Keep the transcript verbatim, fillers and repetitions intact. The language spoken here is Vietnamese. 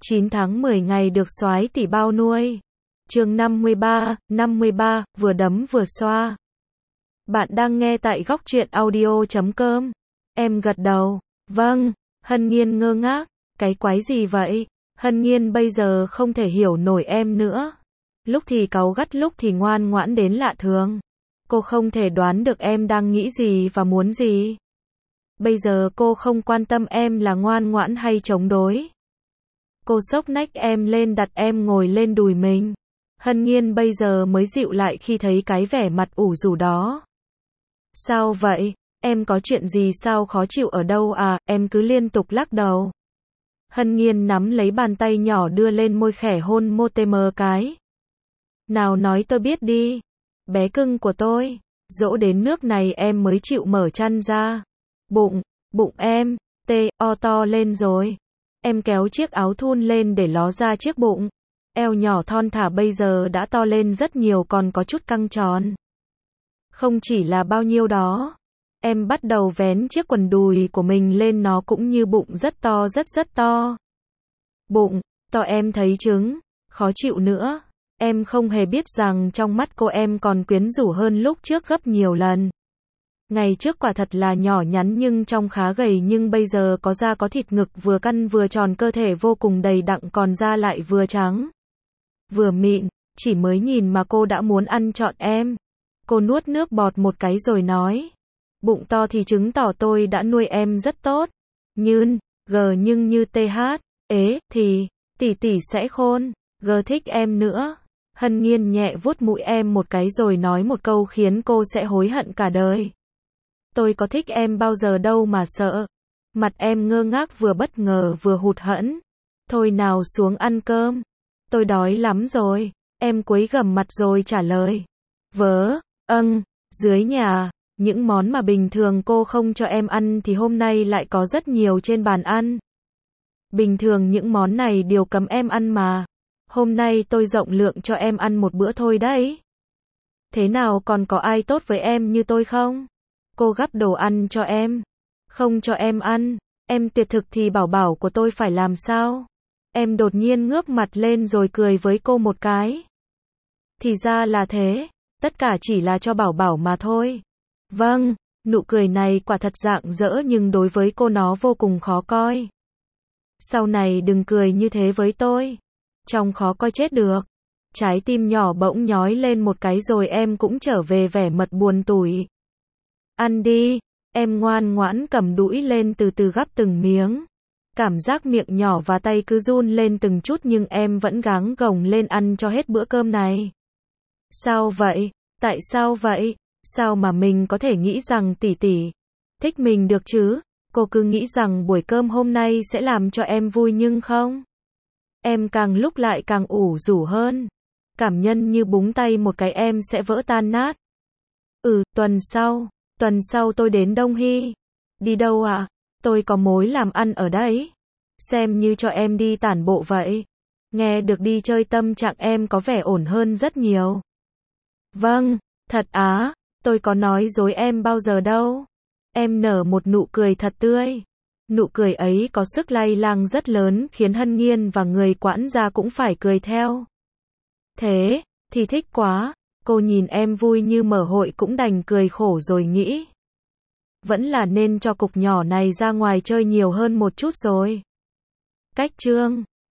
chín tháng mười ngày được soái tỷ bao nuôi. Chương năm mươi ba, năm mươi ba, vừa đấm vừa xoa. Bạn đang nghe tại góc truyện audio chấm com. Em gật đầu. Vâng. Hân Nhiên ngơ ngác. Cái quái gì vậy? Hân Nhiên bây giờ không thể hiểu nổi em nữa. Lúc thì cáu gắt, lúc thì ngoan ngoãn đến lạ thường. Cô không thể đoán được em đang nghĩ gì và muốn gì. Bây giờ cô không quan tâm em là ngoan ngoãn hay chống đối. Cô xốc nách em lên, đặt em ngồi lên đùi mình. Hân Nhiên bây giờ mới dịu lại khi thấy cái vẻ mặt ủ rũ đó. Sao vậy? Em có chuyện gì sao, khó chịu ở đâu à? Em cứ liên tục lắc đầu. Hân Nhiên nắm lấy bàn tay nhỏ đưa lên môi khẽ hôn mô tê mờ cái. Nào nói tôi biết đi. Bé cưng của tôi. Dỗ đến nước này em mới chịu mở chăn ra. Bụng, bụng em, tê, o to lên rồi. Em kéo chiếc áo thun lên để ló ra chiếc bụng. Eo nhỏ thon thả bây giờ đã to lên rất nhiều, còn có chút căng tròn. Không chỉ là bao nhiêu đó. Em bắt đầu vén chiếc quần đùi của mình lên, nó cũng như bụng rất to, rất rất to. Bụng, to em thấy trứng, khó chịu nữa. Em không hề biết rằng trong mắt cô em còn quyến rũ hơn lúc trước gấp nhiều lần. Ngày trước quả thật là nhỏ nhắn nhưng trông khá gầy, nhưng bây giờ có da có thịt, ngực vừa căn vừa tròn, cơ thể vô cùng đầy đặn, còn da lại vừa trắng, vừa mịn. Chỉ mới nhìn mà cô đã muốn ăn trọn em. Cô nuốt nước bọt một cái rồi nói. Bụng to thì chứng tỏ tôi đã nuôi em rất tốt. Nhơn, gờ nhưng như th, ế, thì, tỷ tỷ sẽ khôn, gờ thích em nữa. Hân Nhiên nhẹ vuốt mũi em một cái rồi nói một câu khiến cô sẽ hối hận cả đời. Tôi có thích em bao giờ đâu mà sợ. Mặt em ngơ ngác, vừa bất ngờ vừa hụt hẫng. Thôi nào xuống ăn cơm. Tôi đói lắm rồi. Em cúi gằm mặt rồi trả lời. Vớ, âng, dưới nhà, những món mà bình thường cô không cho em ăn thì hôm nay lại có rất nhiều trên bàn ăn. Bình thường những món này đều cấm em ăn mà. Hôm nay tôi rộng lượng cho em ăn một bữa thôi đấy. Thế nào, còn có ai tốt với em như tôi không? Cô gắp đồ ăn cho em. Không cho em ăn. Em tuyệt thực thì bảo bảo của tôi phải làm sao? Em đột nhiên ngước mặt lên rồi cười với cô một cái. Thì ra là thế. Tất cả chỉ là cho bảo bảo mà thôi. Vâng, nụ cười này quả thật rạng rỡ nhưng đối với cô nó vô cùng khó coi. Sau này đừng cười như thế với tôi. Trông khó coi chết được. Trái tim nhỏ bỗng nhói lên một cái rồi em cũng trở về vẻ mặt buồn tủi. Ăn đi. Em ngoan ngoãn cầm đũa lên từ từ gắp từng miếng. Cảm giác miệng nhỏ và tay cứ run lên từng chút nhưng em vẫn gắng gồng lên ăn cho hết bữa cơm này. Sao vậy? Tại sao vậy? Sao mà mình có thể nghĩ rằng tỷ tỷ thích mình được chứ? Cô cứ nghĩ rằng buổi cơm hôm nay sẽ làm cho em vui nhưng không. Em càng lúc lại càng ủ rũ hơn. Cảm nhận như búng tay một cái em sẽ vỡ tan nát. Ừ, tuần sau. Tuần sau tôi đến Đông Hy. Đi đâu ạ? À? Tôi có mối làm ăn ở đấy. Xem như cho em đi tản bộ vậy. Nghe được đi chơi tâm trạng em có vẻ ổn hơn rất nhiều. Vâng, thật á, tôi có nói dối em bao giờ đâu. Em nở một nụ cười thật tươi. Nụ cười ấy có sức lay lang rất lớn khiến Hân Nhiên và người quản gia cũng phải cười theo. Thế, thì thích quá. Cô nhìn em vui như mở hội cũng đành cười khổ rồi nghĩ. Vẫn là nên cho cục nhỏ này ra ngoài chơi nhiều hơn một chút rồi. Cách chương